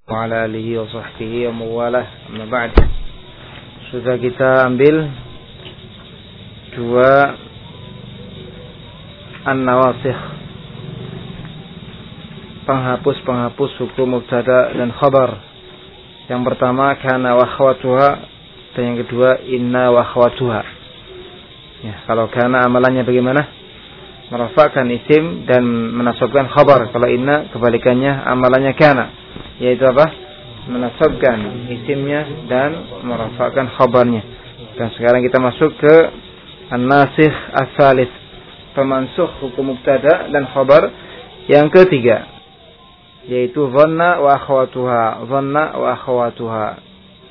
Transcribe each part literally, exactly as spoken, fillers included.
wa ala alihi wa sahbihi wa mawalah. Amma ba'd. Sudah kita ambil dua an-nawasikh, penghapus-penghapus hukum mubtada dan khabar. Yang pertama kana wa akhwatuha, dan yang kedua inna wa akhwatuha. Ya, kalau kana amalannya bagaimana? Merafa'kan isim dan menasabkan khabar. Kalau inna kebalikannya amalannya kana, yaitu apa? Menasabkan isimnya dan merafa'kan khabarnya. Dan sekarang kita masuk ke an-nasikh as-salis, pemansukh hukum mubtada dan khabar yang ketiga, yaitu dhanna wa akhwatuha. Dhanna wa akhwatuha.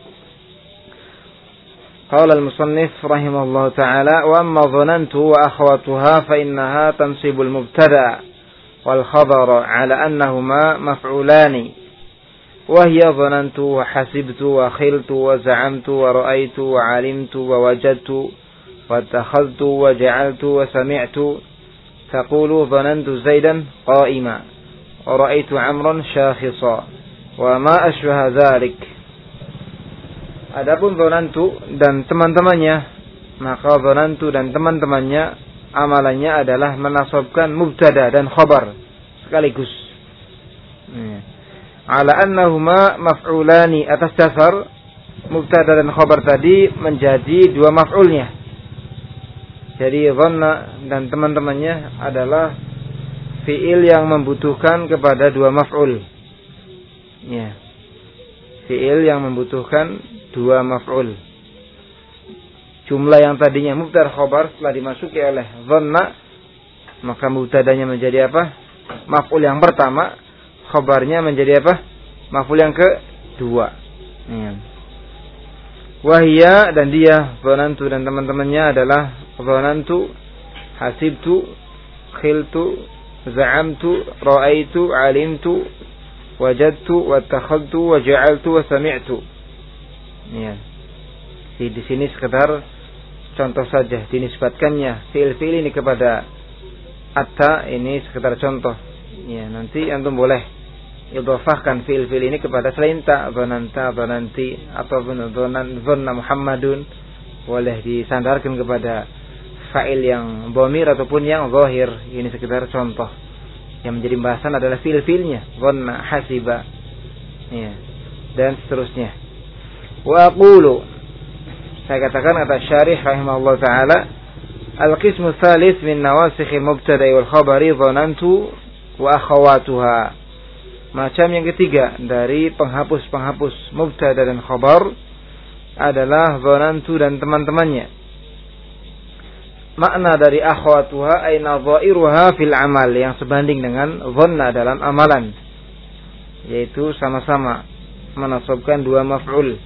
Qala al-musannif rahimahullah ta'ala, wa amma dhanantu wa akhwatuha fa innaha tansibul mubtada wal khabara ala annahuma maf'ulani, wa hiya dhanantu wa hasibtu wa khiltu wa za'amtu wa ra'aytu wa 'alimtu wa wajadtu wa takhadtu wa ja'altu wa sami'tu. Taqulu dhanantu Zaidan qa'ima wa ra'aytu 'Amran shakhisa wa ma ashbaha dhalik. Adapun dhanantu dan teman-temannya, maka dhanantu dan teman-temannya amalannya adalah menasabkan mubtada dan khabar sekaligus. Ala annahuma maf'ulani, atas dasar mubtada dan khabar tadi menjadi dua maf'ulnya. Jadi dhanna dan teman-temannya adalah fi'il yang membutuhkan kepada dua maf'ul. Ya. Fi'il yang membutuhkan dua maf'ul. Jumlah yang tadinya mubtada khabar setelah dimasuki oleh dhanna, maka mubtadanya menjadi apa? Maf'ul yang pertama, khabarnya menjadi apa? Maf'ul yang kedua. Ya. Wahia, dan dia dhanantu dan teman-temannya adalah dhanantu, hasibtu, khiltu, za'amtu, ra'aitu, 'alimtu, wajadtu, wattakhadtu, wa ja'altu, wa sami'tu. Ya. Di, di sini sekedar contoh saja dinisbatkannya fi'il-fi'il ini kepada atta, ini sekedar contoh. Ya, nanti antum boleh idhafahkan fi'il-fi'il ini kepada selain ta, dhananta, dhananti, atau dhanan, dhanna Muhammadun, boleh disandarkan kepada fa'il yang dhamir ataupun yang zahir. Ini sekedar contoh. Yang menjadi bahasan adalah fi'il-fi'ilnya, dhanna, hasiba, ya, dan seterusnya. Wa aqulu, saya katakan kata syarih rahimahullah ta'ala, al-qismu tsalits min nawasikhil mubtada'i wal khabari dhanantu wa akhawatuha. Macam yang ketiga dari penghapus-penghapus mubtada dan khabar adalah dhanantu dan teman-temannya. Makna dari akhawatuha ay nadha'iruha fil amal, yang sebanding dengan dhanna dalam amalan, yaitu sama-sama menasabkan dua maf'ul.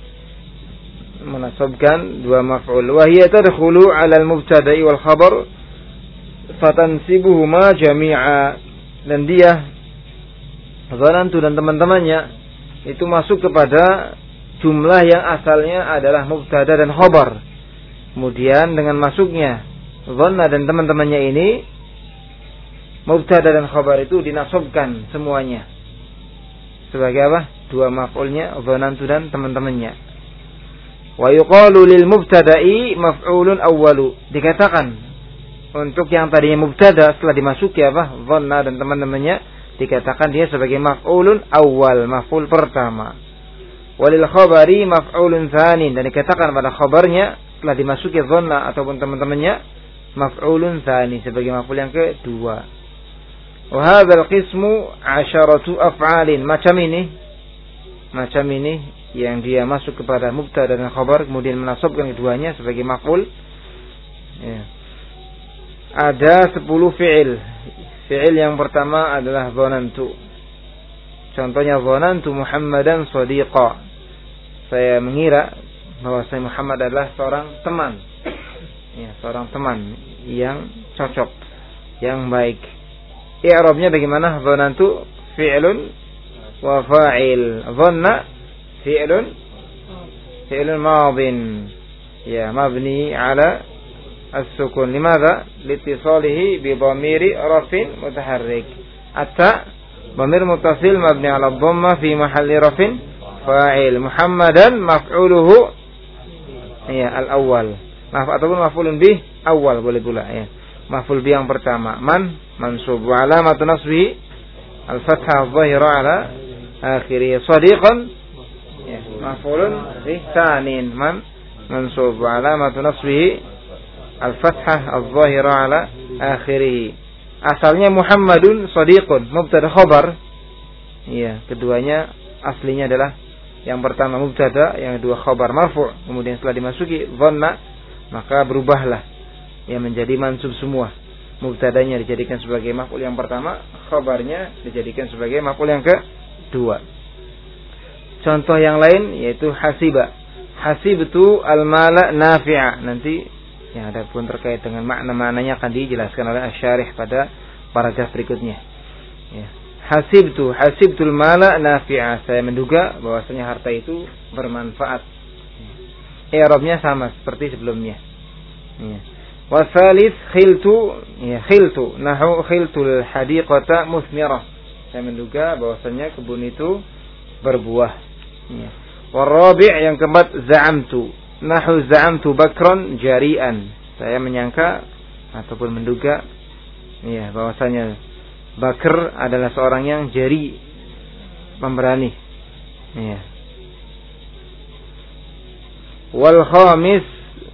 menasabkan dua maf'ul. Wa hiya tadkhulu 'ala al-mubtada'i wal khabar fatansibuhuma jami'a. Dan dia dhanantu dan teman-temannya itu masuk kepada jumlah yang asalnya adalah mubtada dan khabar. Kemudian dengan masuknya dhanna dan teman-temannya ini, mubtada dan khabar itu dinasabkan semuanya sebagai apa? Dua maf'ulnya, dhanantu dan teman-temannya. Wa yuqalu lil mubtada'i maf'ulun awwalu. Dikatakan untuk yang tadinya mubtada setelah dimasuki apa? Dhanna dan teman-temannya, dikatakan dia sebagai maf'ulun awwal, maf'ul pertama. Walil khabari maf'ulun tsani, dan dikatakan pada khabarnya setelah dimasuki dhanna ataupun teman-temannya, maf'ulun tsani, sebagai maf'ul yang kedua. Wa hadzal qismu 'asharatu af'alin. Macam ini, macam ini yang dia masuk kepada mubtada dan khabar kemudian menasabkan keduanya sebagai maf'ul, ya, ada sepuluh fi'il. Fi'il yang pertama adalah dhanantu. Contohnya dhanantu Muhammadan shadiqa. Saya mengira bahwa saya Muhammad adalah seorang teman, ya, seorang teman yang cocok, yang baik. I'rabnya bagaimana? Dhanantu fi'lun wa fa'il. Dhanna fi'lun fi'lun madin, ya, mabni ala as-sukun. Limadha? Litisalihi bi dhamiri rafin mutaharrik. Atta Dhamir muttasil mabni 'ala dhammah fi mahalli rafin fa'il. Muhammadan maf'uluhu ya al-awwal. Maf ataupun maf'ulun bih awal boleh pula ya. Maf'ul bih yang pertama. Man mansub wa alamatu nasbihi al-fathah adh-dhahira 'ala akhirih. Shadiqan ya maf'ulun bih tsanin. Man mansub wa alamatu nasbihi al-fathah adh-dhahira 'ala akhirih. Asalnya Muhammadun shadiqun mubtada khabar. Iya, keduanya aslinya adalah yang pertama mubtada, yang kedua khabar marfu'. Kemudian setelah dimasuki dhanna, maka berubahlah yang menjadi mansub semua. Mubtadanya dijadikan sebagai maf'ul yang pertama, khabarnya dijadikan sebagai maf'ul yang kedua. Contoh yang lain yaitu hasiba. Hasibtu al-mala nafi'a. Nanti yang ada pun terkait dengan makna-maknanya akan dijelaskan oleh asy-syarih pada paragraf berikutnya. Ya. Hasibtu, hasibtul mala nafi'a. Saya menduga bahwasanya harta itu bermanfaat. I'rabnya sama seperti sebelumnya. Ya. Wa tsalits khiltu, ya khiltu, nahu khiltul hadiqata musmirah. Saya menduga bahwasanya kebun itu berbuah. Ya. Wa rabi' yang keempat za'amtu. Nahu za'amtu bakran jari'an. Saya menyangka ataupun menduga ya bahwasanya Bakr adalah seorang yang jari, pemberani. Ya. Wal khamis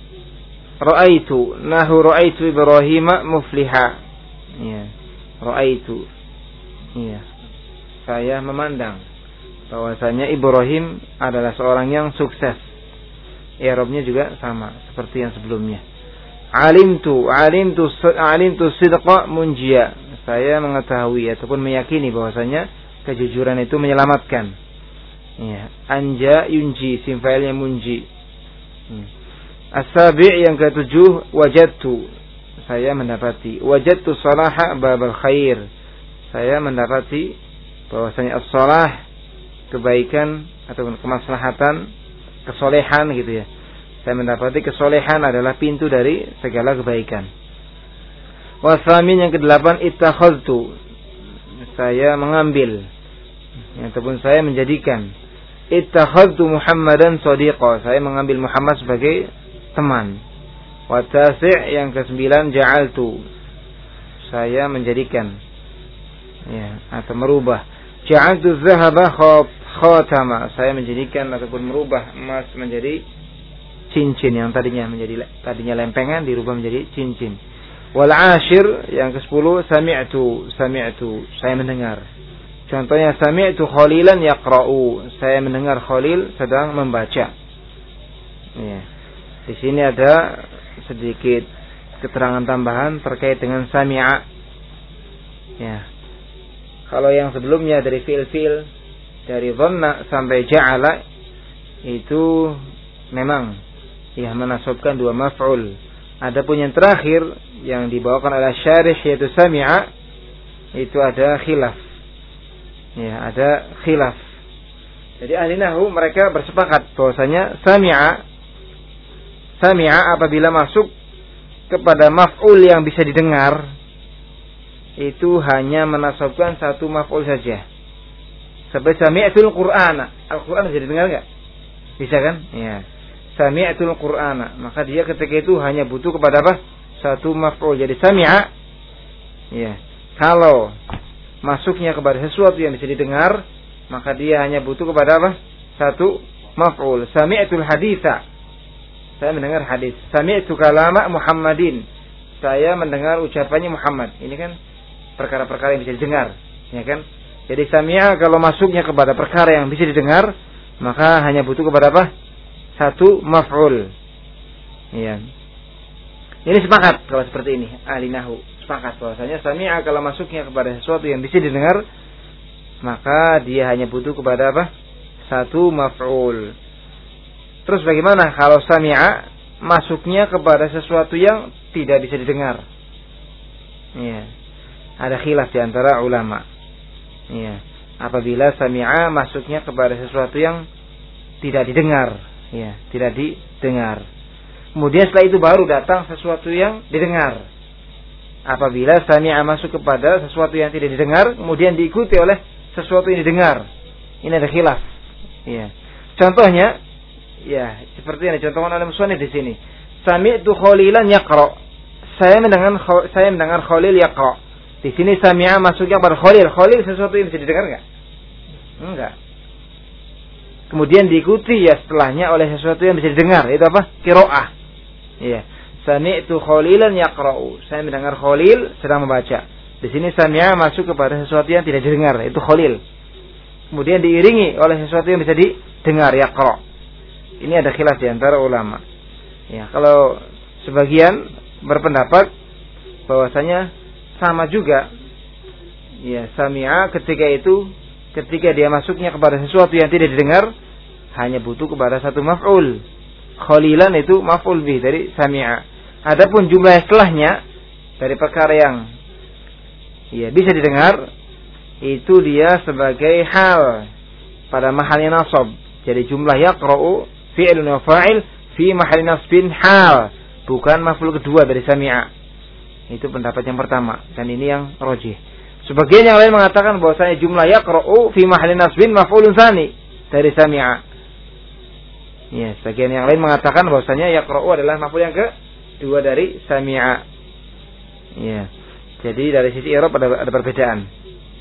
ra'aitu. Nahu ra'aitu Ibrahim mufliha. Ya. Ra'aitu. Ya. Saya memandang bahwasanya Ibrahim adalah seorang yang sukses. I'rabnya juga sama seperti yang sebelumnya. Alimtu, alimtu, alimtu sidqa munjia. Saya mengetahui ataupun meyakini bahwasanya kejujuran itu menyelamatkan. Ya, anja yunji, sim fa'ilnya munji. Hmm. As-sabi' yang ketujuh wajadtu. Saya mendapati. Wajadtu salaha babal khair. Saya mendapati bahwasanya as-salah kebaikan ataupun kemaslahatan, kesolehan gitu ya. Saya mendapati kesolehan adalah pintu dari segala kebaikan. Wasamin yang kedelapan ittakhadtu. Saya mengambil ataupun saya menjadikan. Ittakhadtu Muhammadan shadiqa. Saya mengambil Muhammad sebagai teman. Wa tasi' yang kesembilan ja'altu. Saya menjadikan ya atau merubah. Ja'altu dzahaba khatama. Saya menjadikan ataupun merubah emas menjadi cincin yang tadinya menjadi tadinya lempengan dirubah menjadi cincin. Wal ashir yang kesepuluh sami'tu. Sami'tu. Saya mendengar. Contohnya sami'tu Khalilan yaqra'u. Saya mendengar Khalil sedang membaca. Ya. Di sini ada sedikit keterangan tambahan terkait dengan sami'a. Ya. Kalau yang sebelumnya dari fi'il-fi'il dari dhanna sampai ja'ala itu memang ya menasabkan dua maf'ul. Adapun yang terakhir yang dibawakan oleh syarih yaitu sami'a itu ada khilaf. Ya, ada khilaf. Jadi ahli nahwu mereka bersepakat bahwasanya sami'a sami'a apabila masuk kepada maf'ul yang bisa didengar itu hanya menasabkan satu maf'ul saja. Seperti sami'atul Qur'ana. Al-Qur'an bisa didengar enggak? Bisa kan? Ya. Sami'atul Qur'ana. Maka dia ketika itu hanya butuh kepada apa? Satu maf'ul. Jadi sami'a ya. Kalau masuknya kepada sesuatu yang bisa didengar, maka dia hanya butuh kepada apa? Satu maf'ul. Sami'atul haditha. Saya mendengar hadis. Sami'tu kalama Muhammadin. Saya mendengar ucapannya Muhammad. Ini kan perkara-perkara yang bisa didengar, ya kan? Jadi sami'a kalau masuknya kepada perkara yang bisa didengar, maka hanya butuh kepada apa? Satu maf'ul. Iya. Ini sepakat kalau seperti ini, ahli nahwu sepakat bahwasanya sami'a kalau masuknya kepada sesuatu yang bisa didengar, maka dia hanya butuh kepada apa? Satu maf'ul. Terus bagaimana kalau sami'a masuknya kepada sesuatu yang tidak bisa didengar? Iya. Ada khilaf di antara ulama. Iya. Apabila sami'a masuknya kepada sesuatu yang tidak didengar, ya, tidak didengar. Kemudian setelah itu baru datang sesuatu yang didengar. apabila sami'a masuk kepada sesuatu yang tidak didengar kemudian diikuti oleh sesuatu yang didengar. Ini ada khilaf. Ya. Contohnya ya seperti yang dicontohkan oleh musannif di sini. Sami'tu Khalilan yaqra. Saya mendengar saya mendengar Khalil yaqra. Di sini sami'a masuknya pada Khalil. Khalil sesuatu yang bisa didengar enggak? Enggak. Kemudian diikuti ya setelahnya oleh sesuatu yang bisa didengar. Itu apa? Qiraah. Iya. Sami'tu Khalilan yaqra'u. Saya mendengar Khalil sedang membaca. Di sini sami'a masuk kepada sesuatu yang tidak didengar, itu Khalil. Kemudian diiringi oleh sesuatu yang bisa didengar, yaqra'. Ini ada khilaf di antara ulama. Ya, kalau sebagian berpendapat bahwasanya sama juga. Ya, sami'a ketika itu ketika dia masuknya kepada sesuatu yang tidak didengar hanya butuh kepada satu maf'ul. Khalilan itu maf'ul bih dari sami'a. Adapun jumlah setelahnya dari perkara yang ya bisa didengar itu dia sebagai hal pada mahalnya nasab. Jadi jumlah yaqra'u fi'lun wa fa'il fi mahalli nasbin hal, bukan maf'ul kedua dari sami'a. Itu pendapat yang pertama dan ini yang rajih. Sebagian yang lain mengatakan bahwasanya jumlah yaqra'u fi mahalli nasbin maf'ulun tsani dari sami'a. Ya, sebagian yang lain mengatakan bahwasanya yaqra'u adalah maf'ul yang kedua dari sami'a. Ya. Jadi dari sisi i'rab ada, ada perbedaan.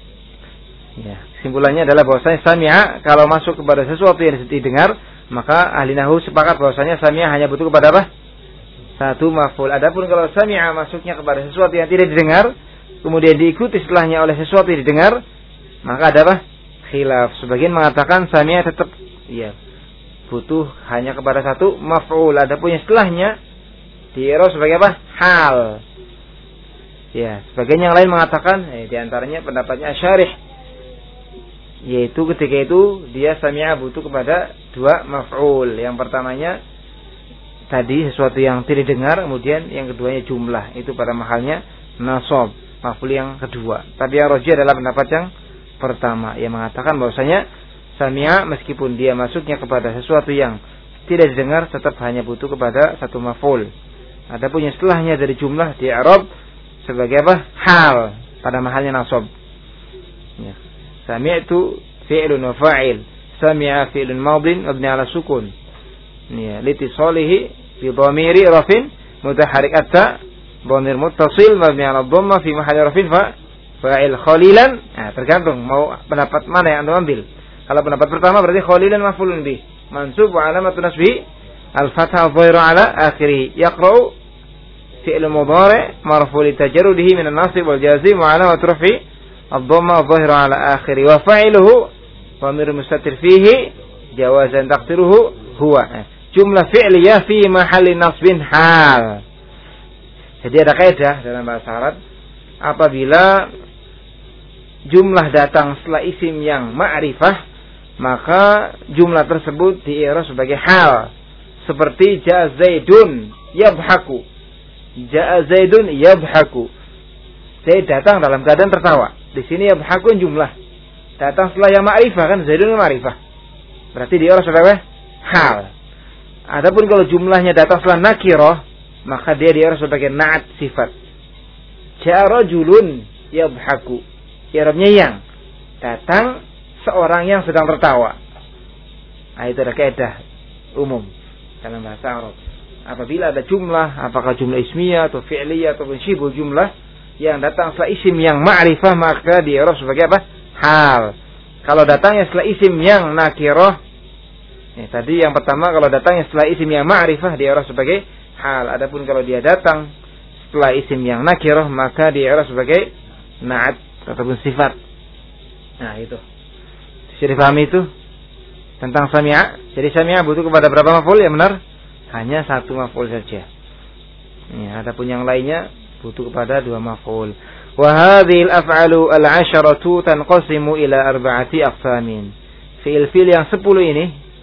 Ya, kesimpulannya adalah bahwasanya sami'a kalau masuk kepada sesuatu yang didengar, maka ahli nahwu sepakat bahwasanya sami'a hanya butuh kepada apa? Satu maf'ul. Adapun kalau sami'a masuknya kepada sesuatu yang tidak didengar, kemudian diikuti setelahnya oleh sesuatu yang didengar, maka ada apa? Khilaf. Sebagian mengatakan sami'a tetap ya butuh hanya kepada satu maf'ul. Adapun yang setelahnya di-i'rab sebagai apa? Hal. Ya, sebagian yang lain mengatakan, eh, di antaranya pendapatnya Asy-Syarih, yaitu ketika itu dia sami'a butuh kepada dua maf'ul. Yang pertamanya tadi sesuatu yang tidak dengar, kemudian yang keduanya jumlah, itu pada mahalnya nasab, maf'ul yang kedua. Tapi yang rajih adalah pendapat yang pertama yang mengatakan bahwasanya sami'a meskipun dia masuknya kepada sesuatu yang tidak didengar tetap hanya butuh kepada satu maf'ul. Adapun yang setelahnya dari jumlah di i'rab sebagai apa? Hal pada mahalnya nasab. Ya. Sami'tu fi'lun wa fa'il. Sami'a fi'lun madin mabni 'ala sukun. Ya, litisalihi bi dhamiri rafin mutaharrik atta dhamir muttasil mabni 'ala dhamma fi mahalli rafin fa fa'il khalilan. Nah, tergantung mau pendapat mana yang Anda ambil. Kalau pendapat pertama berarti khalilan maf'ulun bih, mansub wa 'alamatun nasbihi al-fathah adh-dhahira 'ala akhirih. Yaqra'u fi'l mudhari' marfu' li tajarrudihi min an-nasb wal jazim wa 'alamat raf'i ad-dhamma adh-dhahira 'ala akhirih. Wa fa'iluhu dhamir mustatir fihi jawazan taqdiruhu huwa. Jumlah fi'liyah fi mahalli nasbin hal. Jadi ada kaidah dalam bahasa Arab, apabila jumlah datang setelah isim yang ma'rifah, maka jumlah tersebut di-i'rab sebagai hal. Seperti ja'a Zaidun yabhaku. Ja'a Zaidun yabhaku. Zaid datang dalam keadaan tertawa. Di sini yabhaku jumlah. Datang setelah yang ma'rifah, kan Zaidun ma'rifah. Berarti di-i'rab sebagai hal. Adapun kalau jumlahnya datang setelah nakirah, maka dia di-i'rab sebagai na'at sifat. Ja'a rajulun yabhaku. I'rabnya yang datang seorang yang sedang tertawa. Nah, itu ada kaidah umum dalam bahasa Arab. Apabila ada jumlah, apakah jumlah ismiyah atau fi'liyah atau syibul jumlah yang datang setelah isim yang ma'rifah, maka di-i'rab sebagai apa? Hal. Kalau datangnya setelah isim yang nakirah, ya, tadi yang pertama kalau datangnya setelah isim yang ma'rifah di-i'rab sebagai hal. Adapun kalau dia datang setelah isim yang nakirah, maka di-i'rab sebagai na'at ataupun sifat. Nah, itu. Bisa dipahami itu tentang sami'a. Jadi sami'a butuh kepada berapa maf'ul? Ya benar, hanya satu maf'ul saja. Ya, adapun yang lainnya butuh kepada dua maf'ul. Wa hadhil af'alu al-'asharatu tanqasimu ila arba'ati aqsamin. Fi'il-fi'il yang sepuluh ini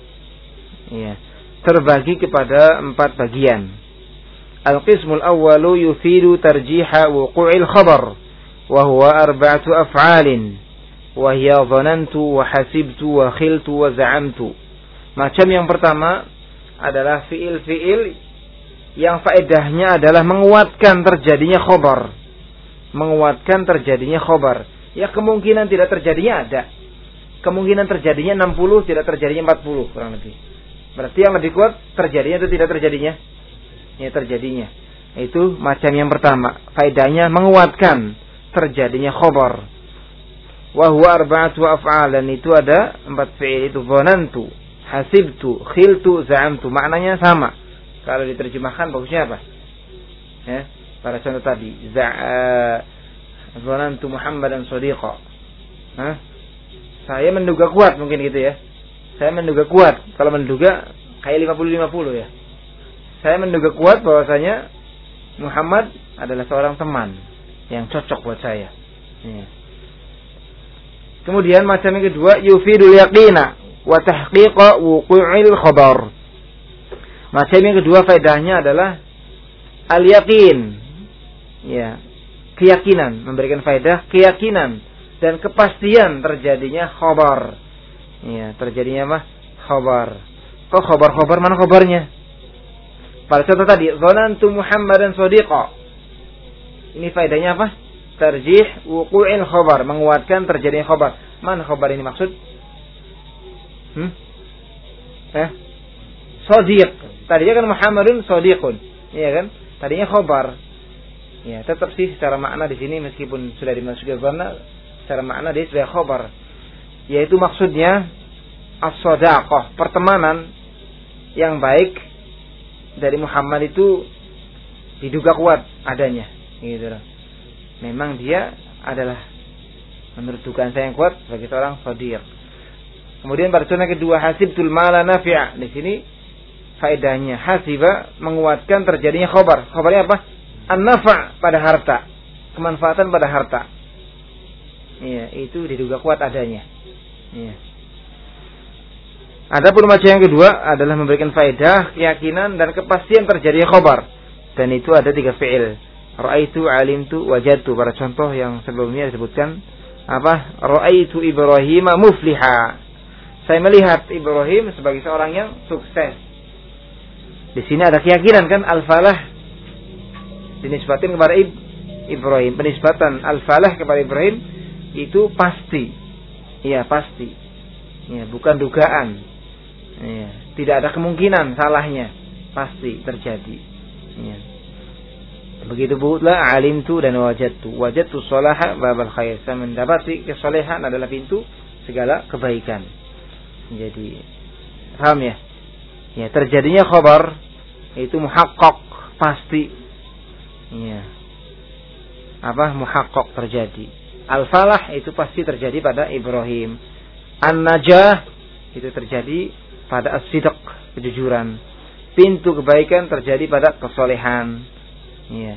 ya, terbagi kepada empat bagian. Al-qismul awwalu yufidu tarjiha wuqu'il khabar wa huwa arba'atu af'alin. Wahya dhanantu wa hasibtu wa khiltu wa za'amtu. Macam yang pertama adalah fiil-fiil yang faedahnya adalah menguatkan terjadinya khabar. menguatkan terjadinya khobar. Ya kemungkinan tidak terjadinya ada. Kemungkinan terjadinya enam puluh, tidak terjadinya empat puluh kurang lebih. Berarti yang lebih kuat terjadinya atau tidak terjadinya? Ya terjadinya. Itu macam yang pertama. Faedahnya menguatkan terjadinya khobar. Wa huwa arba'atu af'alan, itu ada empat fi'il, itu dhanantu, hasibtu, khiltu, za'amtu. Maknanya sama. Kalau diterjemahkan bagusnya apa? Ya, pada contoh tadi, za'a dhanantu Muhammadan shadiqa. Hah? Saya menduga kuat, mungkin gitu ya. Saya menduga kuat. Kalau menduga kayak lima puluh lima puluh ya. Saya menduga kuat bahwasanya Muhammad adalah seorang teman yang cocok buat saya. Ya. Kemudian macam yang kedua, yufidul yaqina wa tahqiqa wuqu'il khabar. Macam yang kedua faedahnya adalah al-yaqin. Ya, keyakinan, memberikan faedah keyakinan dan kepastian terjadinya khabar. Ya, terjadinya apa? Khabar. Kok khabar-khabar, mana khabarnya? Pada contoh tadi, dhanantu Muhammadan shadiqa. Ini faedahnya apa? Tarjih wuqu'il khabar, menguatkan terjadinya khabar. Mana khabar ini maksud? Hmm? Eh? Shadiq. Tadinya kan Muhammadun shadiqun. Iya kan? Tadinya khabar. Ya, tetap sih secara makna di sini meskipun sudah dimasuki dhanna, secara makna dia sudah khabar. Yaitu maksudnya as-sadaqah, pertemanan yang baik dari Muhammad itu diduga kuat adanya, gitu loh. Memang dia adalah menurut dugaan saya yang kuat sebagai seorang shadiq. Kemudian pada contoh kedua, hasibtul mala nafi'a. Di sini faedahnya hasiba menguatkan terjadinya khabar. Khabarnya apa? An-nafa' pada harta, kemanfaatan pada harta. Iya, itu diduga kuat adanya. Iya. Adapun macam yang kedua adalah memberikan faedah, keyakinan dan kepastian terjadinya khabar. Dan itu ada tiga fi'il. Ra'aitu, alimtu, wajadtu. Pada contoh yang sebelumnya disebutkan apa? Ra'aitu Ibrahim mufliha. Saya melihat Ibrahim sebagai seorang yang sukses. Di sini ada keyakinan kan, al-falah dinisbatin kepada Ibrahim. Penisbatan al-falah kepada Ibrahim itu pasti. Iya, pasti. Ya, bukan dugaan. Ya, tidak ada kemungkinan salahnya. Pasti terjadi. Ya. Begitu pula alimtu dan wajadtu. Wajadtu sholaha babal khair. Saya mendapati kesolehan adalah pintu segala kebaikan. Jadi, paham ya? Ya, terjadinya khabar itu muhaqqaq, pasti. Ya. Apa muhaqqaq terjadi? Al-falah itu pasti terjadi pada Ibrahim. An-najah itu terjadi pada as-sidq, kejujuran. Pintu kebaikan terjadi pada kesolehan. Iya.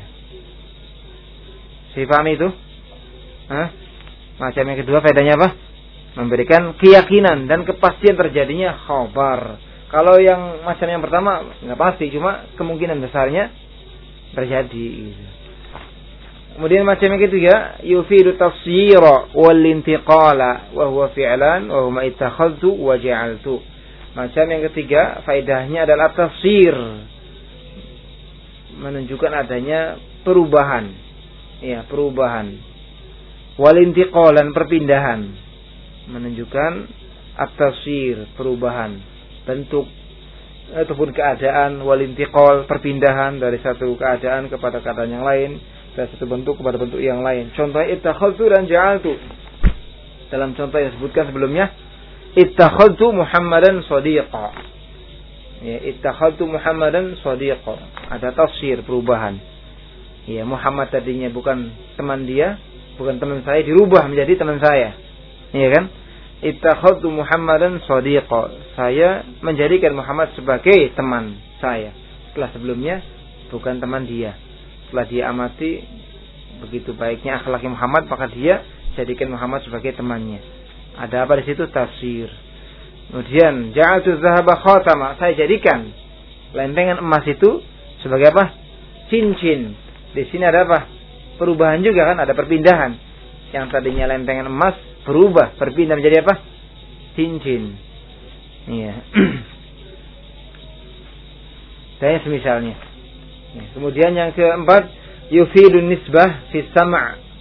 Saya pahami itu? Hah? Macam yang kedua faedahnya apa? Memberikan keyakinan dan kepastian terjadinya khabar. Kalau yang macam yang pertama nggak pasti, cuma kemungkinan besarnya terjadi. Kemudian macam yang ketiga, yufidu tafsira wal intiqala wa huwa fi'lan wa huma ittakhadtu wa ja'altu. Macam yang ketiga, faedahnya adalah tafsir, menunjukkan adanya perubahan. Ya, perubahan. Wal intiqalan, perpindahan, menunjukkan at-tafsir, perubahan bentuk ataupun keadaan. Wal intiqal, perpindahan dari satu keadaan kepada keadaan yang lain, dari satu bentuk kepada bentuk yang lain. Contohnya ittakhadtu dan ja'altu. Dalam contoh yang disebutkan sebelumnya, ittakhadtu Muhammadan shadiqa. Ya, ittakhadtu Muhammadan shadiqa. Ada tafsir, perubahan. Ya, Muhammad tadinya bukan teman dia, bukan teman saya, dirubah menjadi teman saya. Iya kan? Ittakhadtu Muhammadan shadiqa. Saya menjadikan Muhammad sebagai teman saya. Setelah sebelumnya bukan teman dia. Setelah dia amati begitu baiknya akhlaknya Muhammad, maka dia jadikan Muhammad sebagai temannya. Ada apa di situ? Tafsir. Kemudian ja'altu dzahaba khatama. Saya jadikan lempengan emas itu sebagai apa? Cincin. Di sini ada apa? Perubahan juga kan, ada perpindahan. Yang tadinya lempengan emas berubah, berpindah menjadi apa? Cincin. Iya. Dan semisalnya. Ya. Kemudian yang keempat, yufidun nisbah fi sam'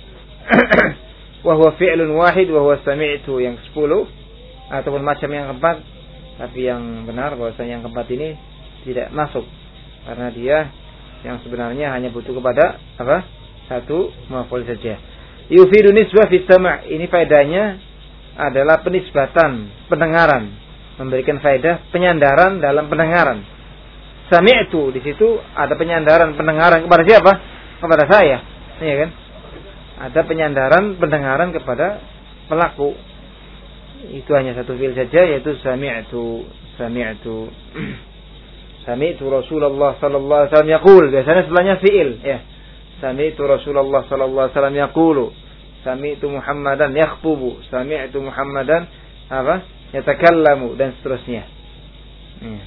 wa huwa fi'lun wahid wa huwa sami'tu yang sepuluh ataupun macam yang keempat, tapi yang benar bahwasanya yang keempat ini tidak masuk karena dia yang sebenarnya hanya butuh kepada apa? Satu maf'ul saja. Yufidu nisbah fi sama', ini faedahnya adalah penisbatan pendengaran, memberikan faedah penyandaran dalam pendengaran. Sami'tu di situ ada penyandaran pendengaran kepada siapa? Kepada saya. Iya kan? Ada penyandaran pendengaran kepada pelaku. Itu hanya satu fi'il saja, yaitu sami'tu. Sami'tu. Sami'tu Rasulullah sallallahu alaihi wasallam yaqul. Biasanya setelahnya fi'il, ya. Sami'tu Rasulullah sallallahu alaihi wasallam yaqulu. Sami'tu Muhammadan yakhtubu. Sami'tu Muhammadan apa? Yatakallamu dan seterusnya. Ya.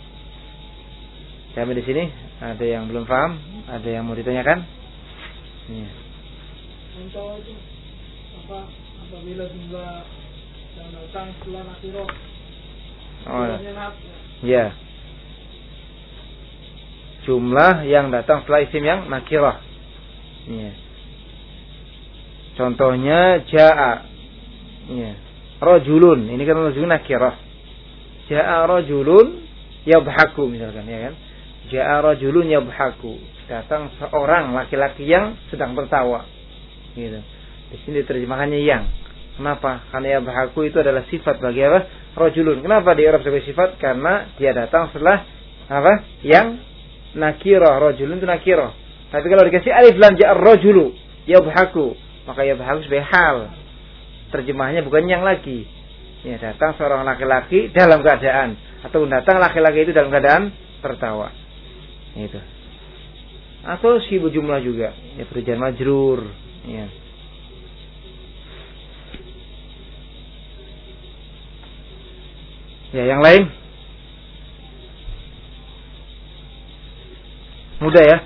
Kami di sini ada yang belum paham, ada yang mau ditanyakan? Ya. Contoh itu apa? Apabila jumlah yang datang setelah nakirah. Oh. Ya. Jumlah yang datang setelah isim yang nakirah. Ya. Contohnya jaa. Ya. Rajulun, ini kan rajulun nakirah. Jaa rajulun yadhaku misalkan, ya kan? Jaa rajulun yadhaku, datang seorang laki-laki yang sedang tertawa. Gitu. Di sini terjemahannya yang. Kenapa? Karena yadhaku itu adalah sifat bagi apa? Rajulun. Kenapa di Arab sebagai sifat? Karena dia datang setelah apa? Yang nakirah. Rajulun itu nakirah. Tapi kalau dikasih alif lam jaa rajulu yadhaku, maka yadhaku sebagai hal. Terjemahannya bukan yang lagi. Ya, datang seorang laki-laki dalam keadaan, atau datang laki-laki itu dalam keadaan tertawa. Itu. Atau sibu jumlah juga, ya berjar majrur, ya. Ya, yang lain? Mudah ya?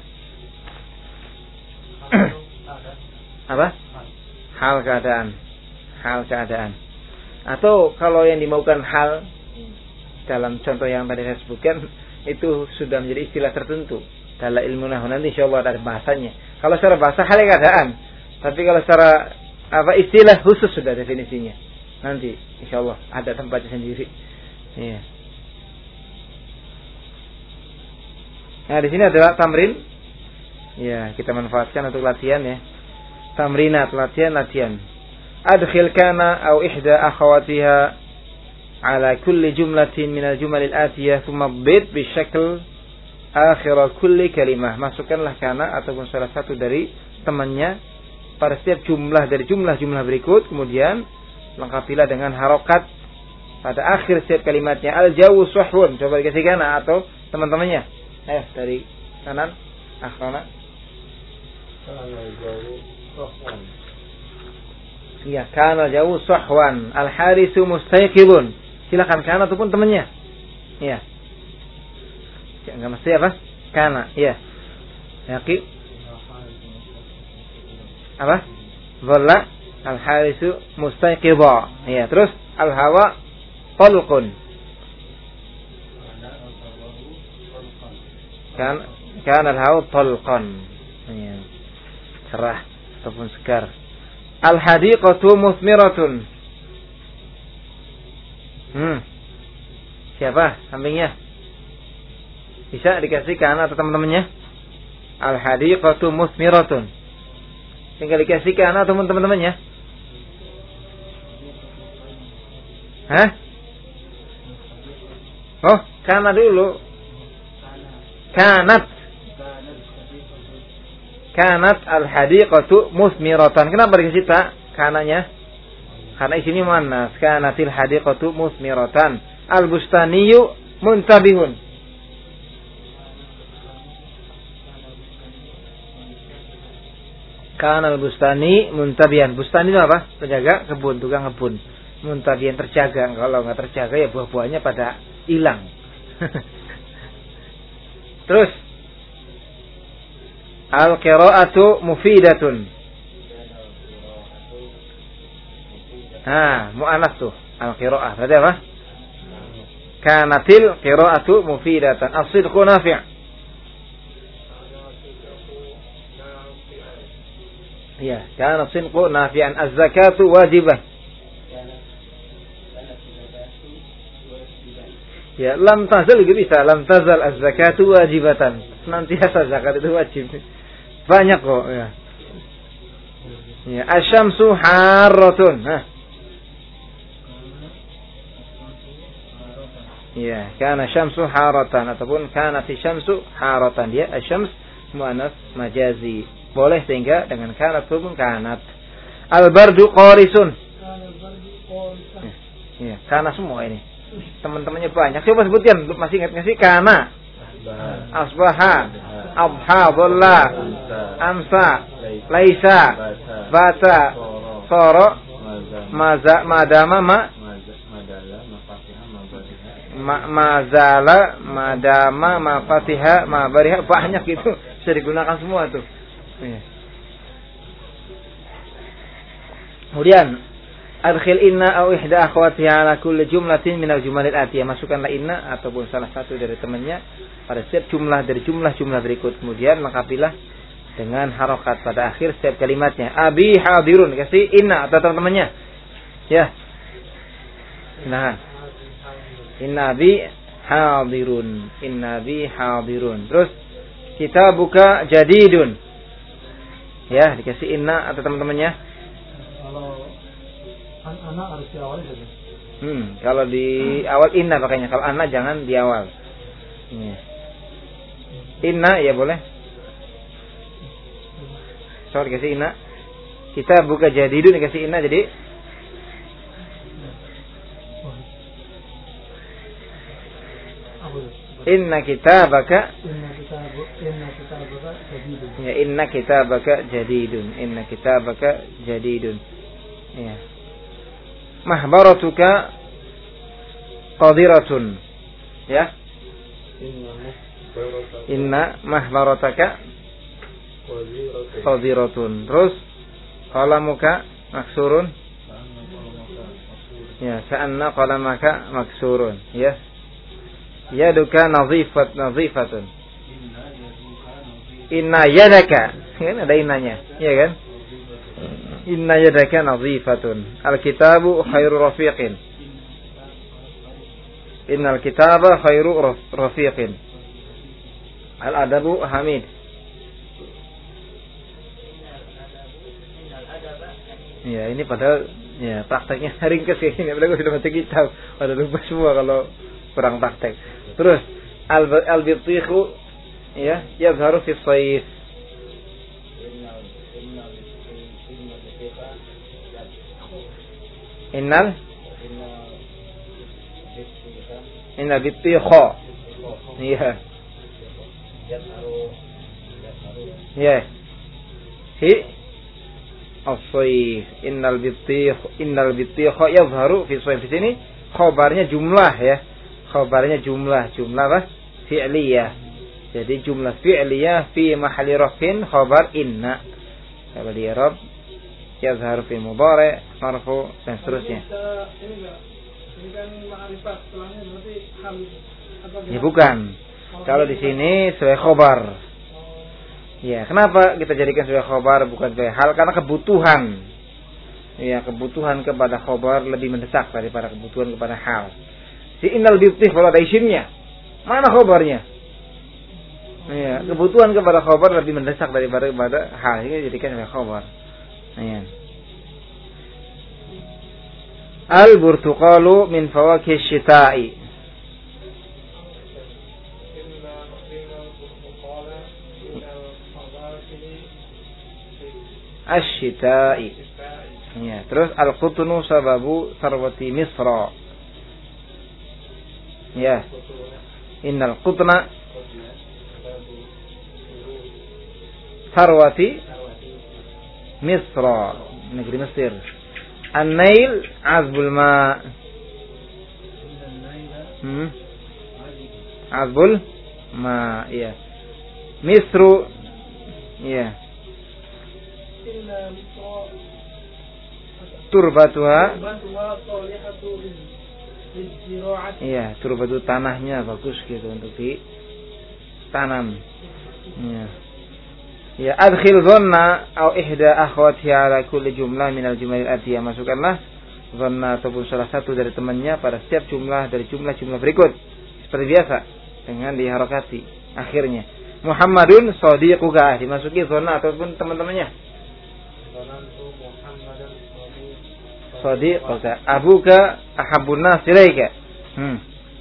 Apa? Hal keadaan. Hal keadaan. Atau kalau yang dimaukan hal dalam contoh yang tadi saya sebutkan itu sudah menjadi istilah tertentu dalam ilmu nahwu, nanti insyaallah ada bahasanya. Kalau secara bahasa hal keadaan, tapi kalau secara apa istilah khusus sudah definisinya. Nanti insyaallah ada tempatnya sendiri. Iya. Nah, di sini adalah tamrin. Ya, kita manfaatkan untuk latihan ya. Tamrinat, latihan, latihan. Adkhil kana au ihda akhawatiha ala kulli jumlatin minal jumalil atiyah thumma bid bisyakl akhir kulli kalimah. Masukkanlah kana ataupun salah satu dari temannya pada setiap jumlah dari jumlah-jumlah berikut, kemudian lengkapilah dengan harokat pada akhir setiap kalimatnya. Al-jawu suhwun, coba dikasih kana atau teman-temannya. Eh, dari kanan akhrana. Al-jawu suhwan. Iya, kana jauh sahwan, al-harisu mustayqibun. Silakan kana ataupun temannya. Iya. Ya, enggak mesti apa? Kana, iya. Yaqi. Apa? Dhalla al-harisu mustayqiba. Iya, terus al-hawa talqun. Kan kan al-hawa talqan. Iya. Cerah ataupun segar. Al-hadiqatu musmiratun. Hmm. Siapa sampingnya? Bisa dikasih kana atau teman-temannya? Al-hadiqatu musmiratun. Tinggal dikasih kana atau teman-temannya? Hah? Oh, kana dulu. Kanat. Kanat al-hadiqatu musmiratan. Kenapa dikasih ta kananya? Karena isimnya muannas. Kanatil hadiqatu musmiratan. Al-bustaniyu muntabihun. Kana al-bustani muntabihan. Bustani itu apa? Penjaga kebun, tukang kebun. Muntabihan terjaga. Kalau enggak terjaga ya buah-buahnya pada hilang. Terus al-qira'atu mufidatun. Ah, mu'annas tuh. Al-qira'ah. Berarti apa? Kanatil qira'atu mufidatan. As-sidqu nafi'. Ya, kana sinqu nafi'an az-zakatu wajibah. Ya, lam tazal juga bisa, lam tazal az-zakatu wajibatan. Senantiasa zakat itu wajib. Banyak kok ya. Ya, asy-syamsu harratun. Nah. Ya, kana syamsu haratan ataupun kana fi syamsu haratan, dia asy-syams muannats majazi. Boleh sehingga dengan kanat pun kanat. Al-bardu qarisun. Ya, ya, kana semua ini. Teman-temannya banyak. Coba sebutkan, masih ingat enggak sih? Kana, asbaha, abha, dhalla, amsa, laisa, bata, sara, maza, madama, ma, ma, mazala, madama, ma fatiha, ma bariha, banyak itu bisa digunakan semua tuh. Kemudian adkhil inna aw ihda akhwatiha ala kulli jumlatin minal jumalil atiyah. Masukkanlah inna ataupun salah satu dari temannya pada setiap jumlah dari jumlah-jumlah berikut. Kemudian lengkapilah dengan harokat pada akhir setiap kalimatnya. Abi hadirun, kasih inna atau teman-temannya. Ya. Nah. Inna abi hadirun. Inna abi hadirun. Terus kitabuka jadidun. Ya, dikasih inna atau teman-temannya. Kalau anak harus di awal saja. Hmm, kalau di awal inna pakainya. Kalau anak jangan di awal. Ya. Inna ya boleh. So dikasih inna. Kita buka jadidun dikasih inna jadi inna kitabaka Inna kitabu inna kitabaka jadidun. ya inna kitabaka jadidun. Inna kitabaka jadidun. Ya. Mahbaratuka qadiratun. Ya. Inna mahbarataka qadiratun. Terus qalamuka maksurun. Ya, sa'anna qalamaka maksurun. Ya. Yaduka nazifat nazifatun. Inna yadaka. Kan ada innanya. Iya kan? Inna yadaka nazifatun. Al-kitabu khairu rafiqin. Innal kitaba khairu rafiqin. Al-adabu hamid. Ya, ini padahal ya prakteknya ringkas kayak gini. Padahal sudah baca kitab. Pada lupa semua kalau kurang praktek. Terus al-bitikhu ya yazharu fi sayf. Innal Innal bitikhu. Iya. Ya. Fi as-sayf. Innal bitikhu innal bitikhu yazharu fi sayf. Di sini khabarnya jumlah ya. Khabarnya jumlah, jumlah apa? Fi'liyah. Jadi jumlah fi'liyah fi mahalli rafin khabar inna. Kalau di i'rab yazhar fi mudhari' marfu dan seterusnya. Ini enggak. Ini kan ma'rifat, setelahnya berarti hal apa? Ya bukan. Kalau di sini sebagai khabar. Ya, kenapa kita jadikan sebagai khabar bukan sebagai hal? Karena kebutuhan. Ya, kebutuhan kepada khabar lebih mendesak daripada kebutuhan kepada hal. Si innal bitikh kalau ada isimnya, mana khabarnya? Ya, kebutuhan kepada khabar lebih mendesak daripada kepada hal. Ini jadikan sebagai khabar. Ya. Al-burtuqalu min fawakih syita'i. Asy-syita'i. Ya, terus al-qutnu sababu sarwati Misra. Ya. Innal qutna sarwati Misra, negeri Mesir. An-nail azbul ma. Hmm. Azbul ma, ya. Misru, ya. Turbatuha. Iya, turbatu tanahnya bagus gitu untuk ditanam. Iya. Ya, adkhil dhanna au ihda akhwatiha ala kulli jumlah minal jumalil atiyah. Masukkanlah dhanna ataupun salah satu dari temannya pada setiap jumlah dari jumlah-jumlah berikut. Seperti biasa dengan diharokati akhirnya. Muhammadun shadiquka, dimasuki dhanna ataupun teman-temannya. Dhanantu Muhammadan Shadiquka. Abuka ahabbun nas ilaika. Hmm.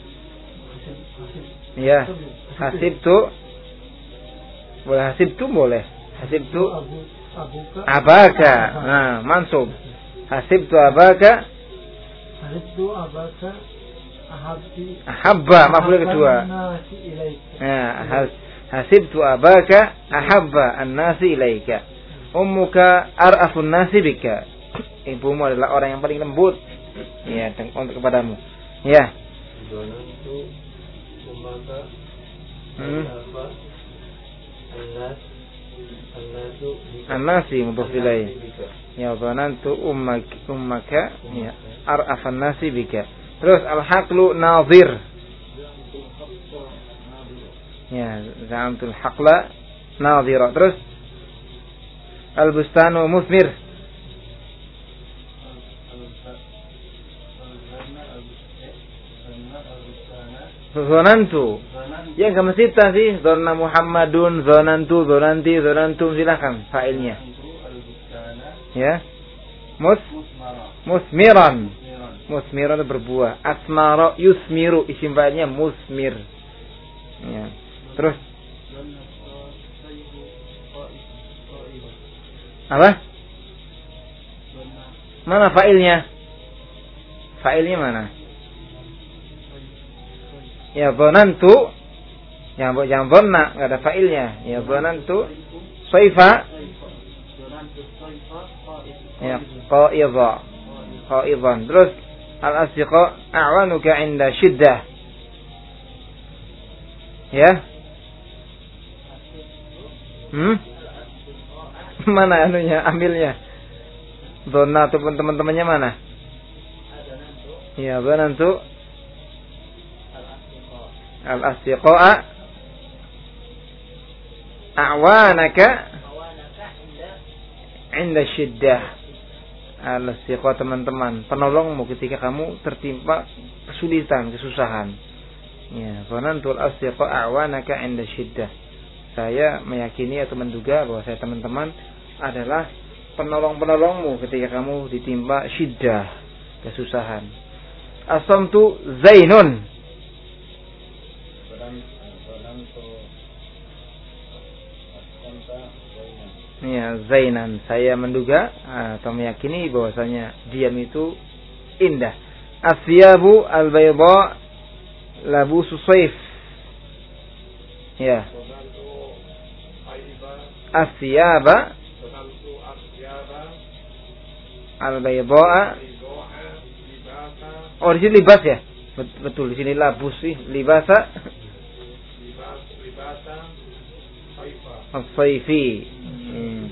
Ya, hasibtu boleh hasibtu boleh. Hasibtu abaka. Nah, mansub. Hasibtu abaka. Hasibtu abaka ahabbi. Ahabba maf'ul kedua. Nah, hasibtu abaka ahabba an-nasi ilaika. Ummuka ar'afun nasi bika. Ibumu adalah orang yang paling lembut ya untuk kepadamu. Ya. Dhanantu ummaka Hmm. An-nas An-nasu An-nasi mudhaf ilaih. Ya, dhanantu ummak ummaka ya ar'afan nasi bika. Terus al-haqlu nadhir. Ya, za'amtul haqla nadhira. Terus al-bustanu muthmir. Zonantu. Yang kamu cita sih, Zona Muhammadun, Zonantu, Zonanti, Zonantum, silakan failnya. Ya. Mus Musmiran. Musmiran itu berbuah. Asmara yusmiru, isim failnya musmir. Ya. Terus apa? Mana failnya? Failnya mana? Ya, zonantu. Yang yang zonna enggak ada failnya. Ya, zonantu saifa. Ya, qaidha. Qaidhan. Terus al-asdiqa a'wanuka 'inda shiddah. Ya. Hmm? Mana anunya, ambilnya? Zonna ataupun teman-temannya mana? Ya, zonantu al-asdiqa'a a'wanaka 'inda shiddah. Al-asdiqa teman-teman, penolongmu ketika kamu tertimpa kesulitan, kesusahan. Ya, fanantul asdiqa a'wanaka 'inda shiddah. Saya meyakini atau menduga bahwa saya teman-teman adalah penolong-penolongmu ketika kamu ditimpa syiddah, kesusahan. As-samtu zainun. Ya, zainan. Saya menduga atau meyakini bahwasanya diam itu indah. Asyabu al-bayda labusu sayf. Ya. Asyaba al-bayda. Oh, di sini libas ya? Betul, di sini labus sih, libasa. Libasa as-sayfi. Hmm.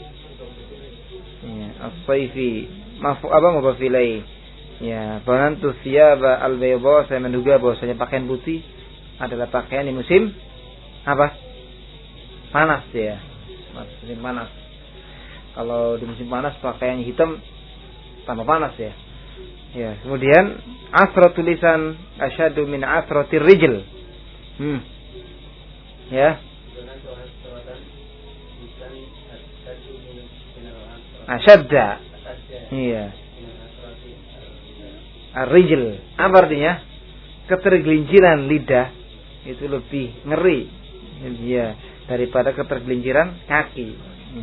Ya, as-sayfi. Mafu apa mudhaf ilaih. Ya, banantu thiyaba al-bayda, saya menduga bahwasanya pakaian putih adalah pakaian di musim apa? Panas ya. Musim panas. Kalau di musim panas pakaian hitam tambah panas ya. Ya, kemudian asratul lisan asyadu min asratir rijl. Hmm. Ya. Asyadda. Iya. Ar-rijl. Apa artinya? Ketergelinciran lidah itu lebih ngeri. Ya, daripada ketergelinciran kaki. Ya.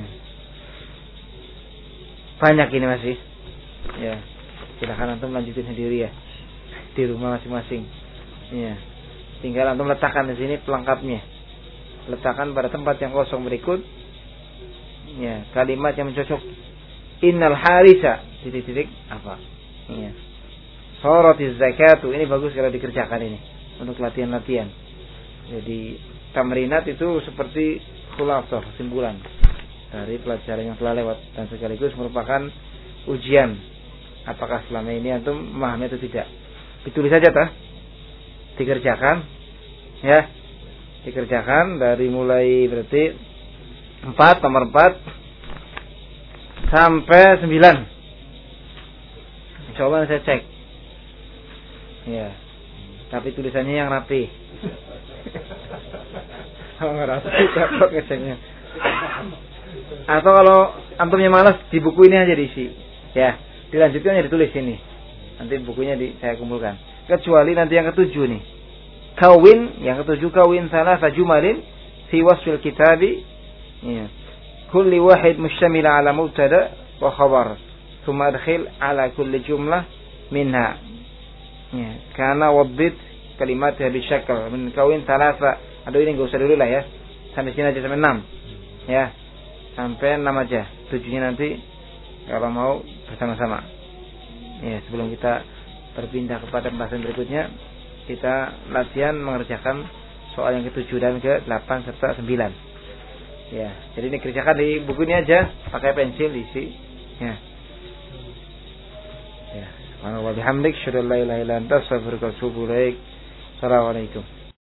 Banyak ini masih. Ya. Silakan antum lanjutin sendiri ya di rumah masing-masing. Ya. Tinggal antum letakkan di sini pelengkapnya. Letakkan pada tempat yang kosong berikut. Ya, kalimat yang mencocok. Innal harisa titik-titik apa? Ya. Suratiz zakatu, ini bagus kalau dikerjakan ini untuk latihan-latihan. Jadi tamrinat itu seperti khulasah, kesimpulan dari pelajaran yang telah lewat dan sekaligus merupakan ujian. Apakah selama ini antum memahami atau tidak? Ditulis saja tah. Dikerjakan. Ya. Dikerjakan dari mulai berarti empat, nomor empat sampai sembilan. Coba saya cek. Ya. Tapi tulisannya yang rapi. Kalau nggak rapi, dapat ngeceknya. Atau kalau antumnya malas, di buku ini aja diisi. Ya, dilanjutkan aja ditulis ini. Nanti bukunya di, saya kumpulkan. Kecuali nanti yang ketujuh nih. Kawin, yang ketujuh kawin salah sajumalin fi wasfil kitabi. Ya. Kulli wahid mustamila ala mubtada wa khabar. Thumma adkhil ala kulli jumlah minha. Ya, karena wabbit kalimat habis syakal min kawin salasa. Aduh ini enggak usah dulu lah ya. Sampai sini aja sampai enam. Ya. Sampai enam aja. Tujuhnya nanti kalau mau bersama-sama. Ya, sebelum kita berpindah kepada pembahasan berikutnya, kita latihan mengerjakan soal yang ketujuh dan ke delapan serta sembilan. Ya, jadi ini kerjakan di buku ini aja, pakai pensil diisi. Ya. Ya. Subhanallah wa bihamdik, syada la ilaha illa anta, astaghfiruka wa atubu ilaik. Assalamualaikum.